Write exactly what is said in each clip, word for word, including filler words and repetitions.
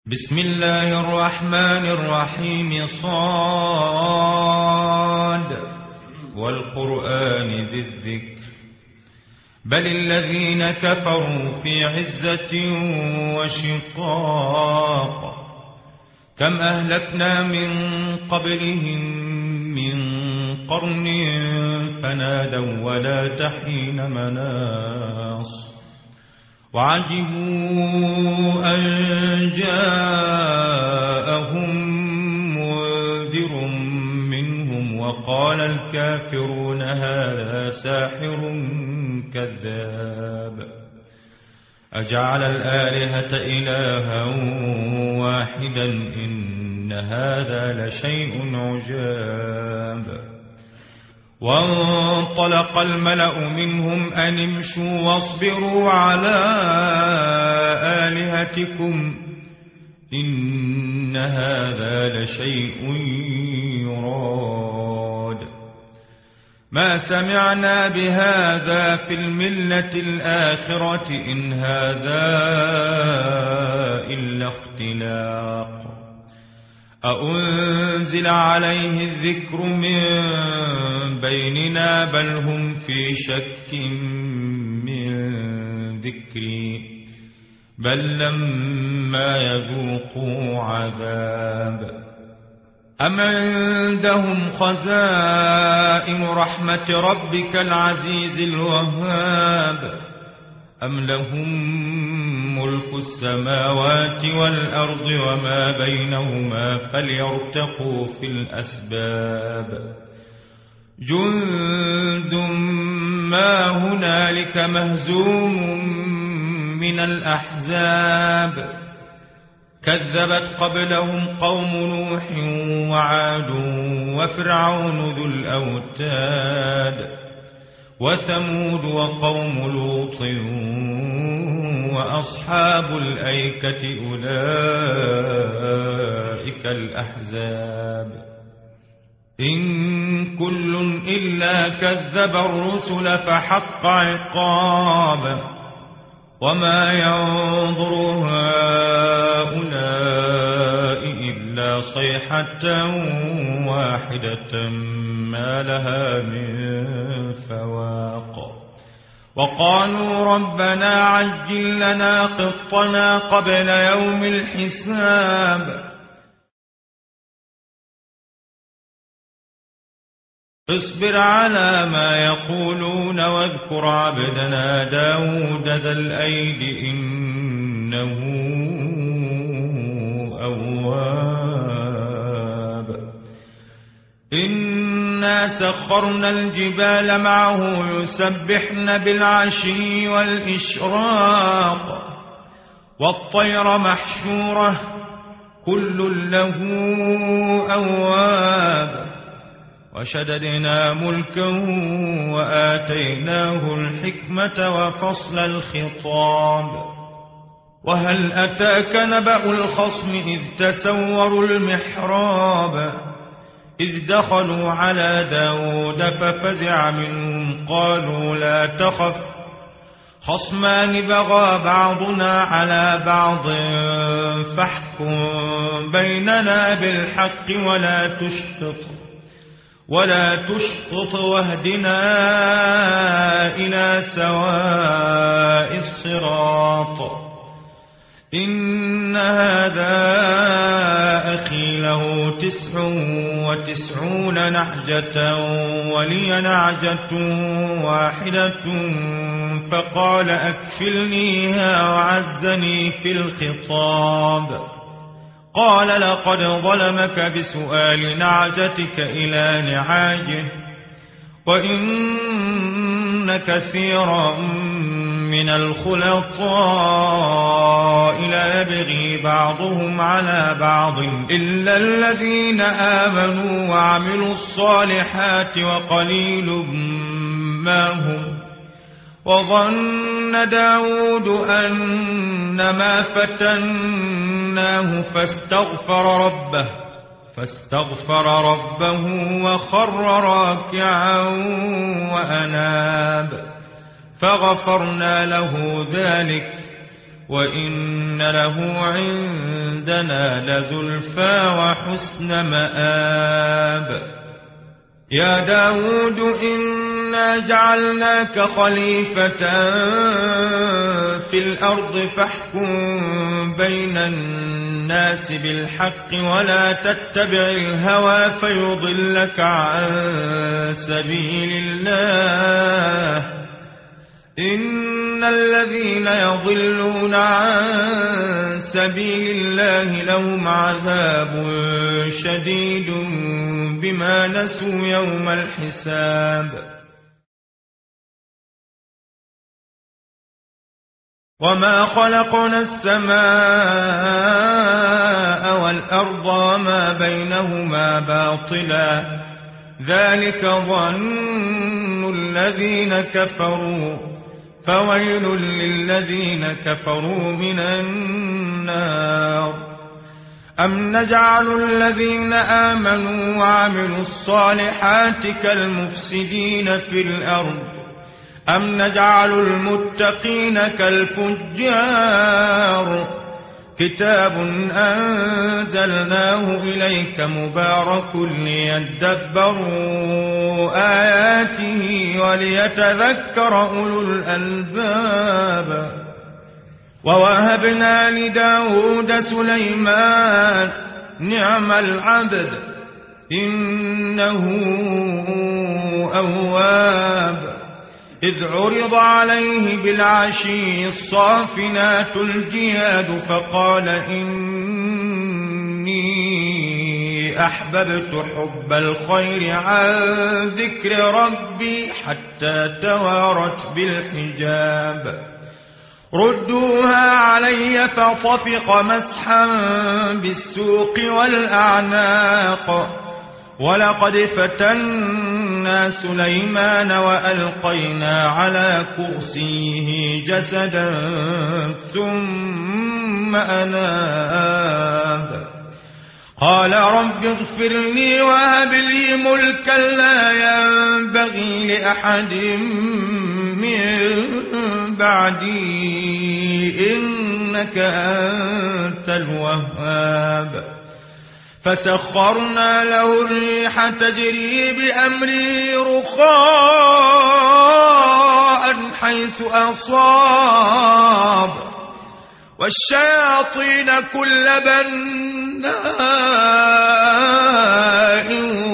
بسم الله الرحمن الرحيم. صاد والقرآن ذي الذكر بل الذين كفروا في عزة وشقاق كم أهلكنا من قبلهم من قرن فنادوا ولا تحين مناص وعجبوا أن جاءهم منذر منهم وقال الكافرون هذا ساحر كذاب أجعل الآلهة إلها واحدا إن هذا لشيء عجاب. وانطلق الملأ منهم أن امشوا واصبروا على آلهتكم إن هذا لشيء يراد ما سمعنا بهذا في الملة الآخرة إن هذا إلا اختلاق أأنزل عليه الذكر من بيننا بل هم في شك من ذكري بل لما يذوقوا عذاب أم عندهم خزائن رحمة ربك العزيز الوهاب أم لهم ملك السماوات والأرض وما بينهما فليرتقوا في الأسباب جند ما هنالك مهزوم من الأحزاب كذبت قبلهم قوم نوح وعاد وفرعون ذو الأوتاد وثمود وقوم لوط وأصحاب الأيكة أولئك الأحزاب إن كل إلا كذب الرسل فحق عقاب وما ينظر هؤلاء إلا صيحة واحدة ما لها من فواق وقالوا ربنا عجل لنا قطنا قبل يوم الحساب اصبر على ما يقولون واذكر عبدنا داود ذا الأيد إنه أواب إنا سخرنا الجبال معه يسبحن بالعشي والإشراق والطير محشورة كل له أواب وشددنا ملكا وآتيناه الحكمة وفصل الخطاب وهل أتاك نبأ الخصم إذ تسوروا المحراب إذ دخلوا على داود ففزع منهم قالوا لا تخف خصمان بغى بعضنا على بعض فاحكم بيننا بالحق ولا تشطط ولا تشطط واهدنا إلى سواء الصراط إن هذا أخي له تسع وتسعون نعجة ولي نعجة واحدة فقال أكفلنيها وعزني في الخطاب قال لقد ظلمك بسؤال نعجتك إلى نعاجه وإن كثيرا من الخلطاء لا يبغي بعضهم على بعض إلا الذين آمنوا وعملوا الصالحات وقليل ما هم وظن داود أنما فتناه فاستغفر ربه فاستغفر ربه وخر راكعا وأناب فغفرنا له ذلك وإن له عندنا لزلفى وحسن مآب. يا داود إنا جعلناك خليفة في الأرض فاحكم بين الناس بالحق ولا تتبع الهوى فيضلك عن سبيل الله. إن الذين يضلون عن سبيل الله لهم عذاب شديد بما نسوا يوم الحساب. وما خلقنا السماء والأرض وما بينهما باطلا ذلك ظن الذين كفروا فويل للذين كفروا من النار. أم نجعل الذين آمنوا وعملوا الصالحات كالمفسدين في الأرض أم نجعل المتقين كالفجار. كتاب أنزلناه إليك مبارك ليدبروا آياته وليتذكر أولو الألباب. ووهبنا لداود سليمان نعم العبد إنه أواب. إذ عرض عليه بالعشي الصافنات الجياد فقال إني أحببت حب الخير عن ذكر ربي حتى توارت بالحجاب. ردوها علي فطفق مسحا بالسوق والأعناق. ولقد فتنا سليمان وألقينا على كرسيه جسدا ثم أناب. قال رب اغفر لي وهب لي ملكا لا ينبغي لأحد من بعدي إنك أنت الوهاب. فسخرنا له الريح تجري بأمره رخاء حيث أصاب والشياطين كل بناء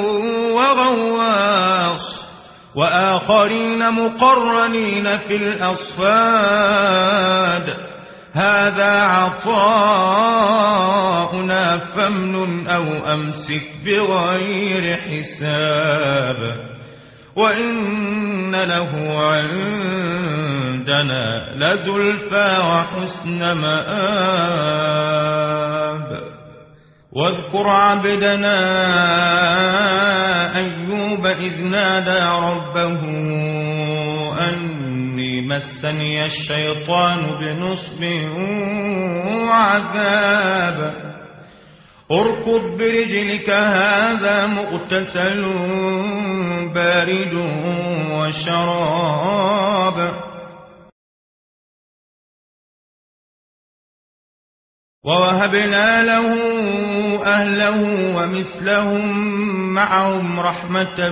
وغواص وآخرين مقرنين في الأصفاد. هذا عطاؤنا فامنن أو أمسك بغير حساب. وإن له عندنا لزلفى وحسن مآب. واذكر عبدنا أيوب إذ نادى ربه أني مسني الشيطان بنصب وعذاب. اركض برجلك هذا مغتسل بارد وشراب. ووهبنا له أهله ومثلهم معهم رحمة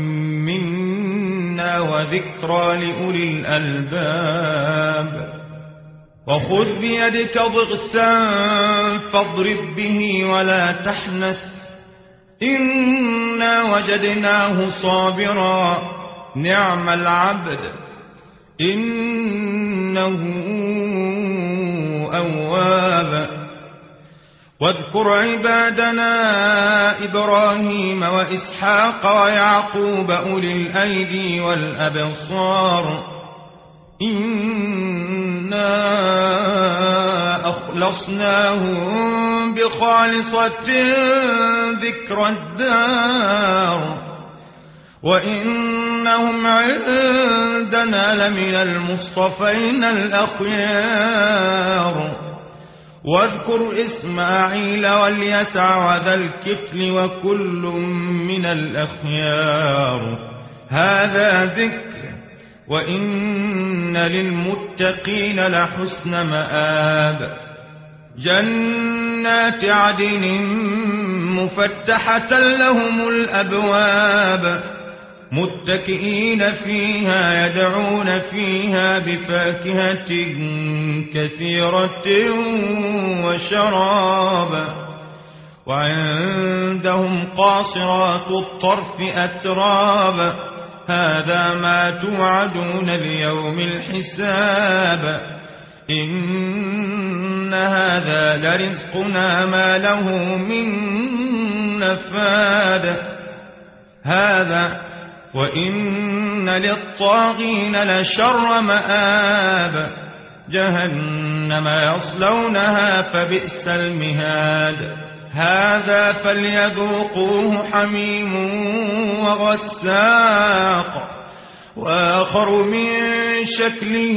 منا وذكرى لأولي الألباب. وخذ بيدك ضغثا فاضرب به ولا تحنث إنا وجدناه صابرا نعم العبد إنه أواب. واذكر عبادنا إبراهيم وإسحاق ويعقوب أولي الأيدي والأبصار إنا أخلصناهم بخالصة ذكر الدار وإنهم عندنا لمن المصطفين الأخيار. واذكر إسماعيل واليسع وذا الكفل وكل من الأخيار. هذا ذكر وإن للمتقين لحسن مآب جنات عدن مفتحة لهم الأبواب متكئين فيها يدعون فيها بفاكهة كثيرة وشراب وعندهم قاصرات الطرف أتراب هذا ما توعدون ليوم الحساب إن هذا لرزقنا ما له من نفاد هذا وإن للطاغين لشر مآب جهنم يصلونها فبئس المهاد هذا فليذوقوه حميم وغساق وآخر من شكله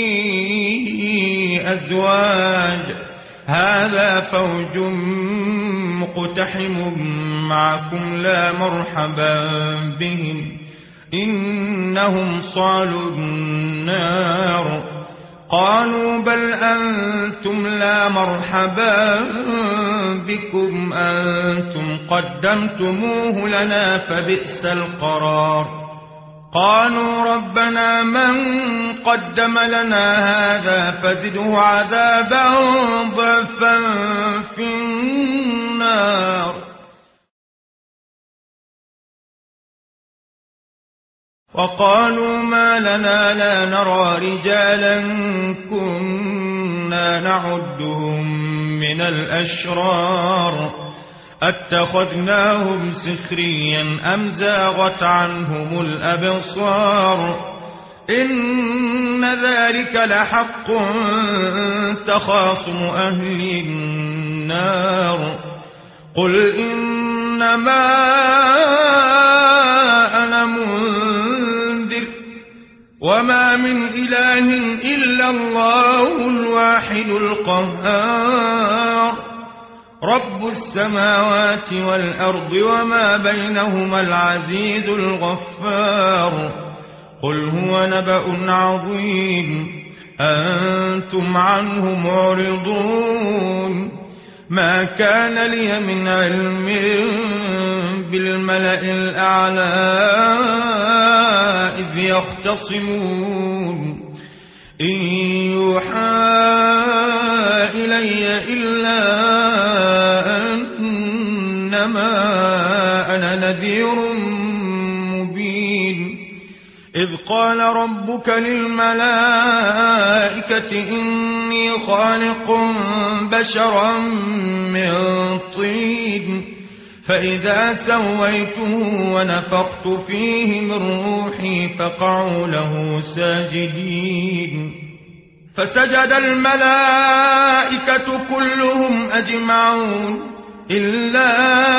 أزواج هذا فوج مقتحم معكم لا مرحبا بهم إنهم صالوا النار قالوا بل أنتم لا مرحبا بكم أنتم قدمتموه لنا فبئس القرار قالوا ربنا من قدم لنا هذا فزده عذابا ضعفا في النار وقالوا ما لنا لا نرى رجالا كنا نعدهم من الأشرار أتخذناهم سخريا أم زاغت عنهم الأبصار إن ذلك لحق تخاصم أهل النار قل إنما أنا منذر وما من إله إلا الله الواحد القهار رب السماوات والأرض وما بينهما العزيز الغفار قل هو نبأ عظيم أنتم عنه معرضون ما كان لي من علم بالملأ الأعلى إذ يختصمون إن يوحى إلي إلا أنما أنا نذير مبين إذ قال ربك للملائكة إني خالق بشرا من طين فإذا سويته ونفخت فيه من روحي فقعوا له ساجدين فسجد الملائكة كلهم أجمعون إلا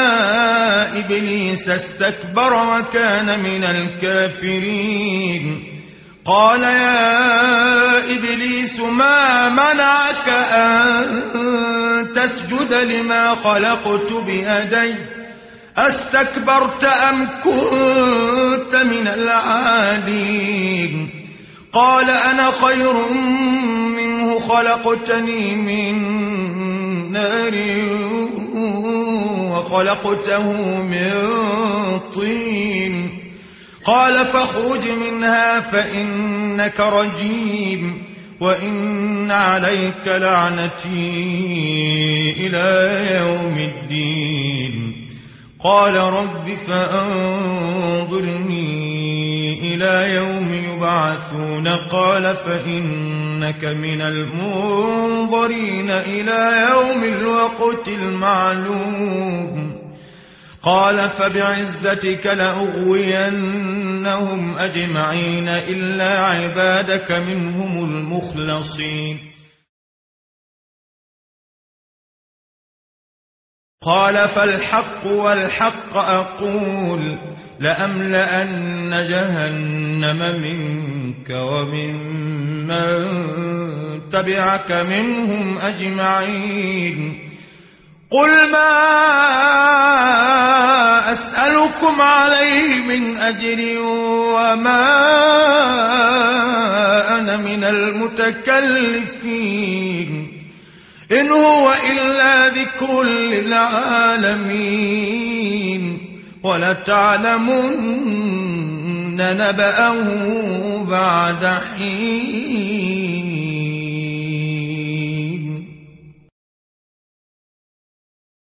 إبليس استكبر وكان من الكافرين قال يا إبليس ما منعك أن تسجد لما خلقت بيدي أستكبرت أم كنت من العالين قال أنا خير منه خلقتني من نار وخلقته من طين قال فاخرج منها فإنك رجيم وإن عليك لعنتي إلى يوم الدين قال رب فأنظرني إلى يوم يبعثون قال فإنك من المنظرين إلى يوم الوقت المعلوم قال فبعزتك لأغوينهم أجمعين إلا عبادك منهم المخلصين قال فالحق والحق أقول لأملأن جهنم منك وممن تبعك منهم أجمعين قل ما أسألكم عليه من أجر وما أنا من المتكلفين إن هو إلا ذكر للعالمين ولتعلمن نبأه بعد حين.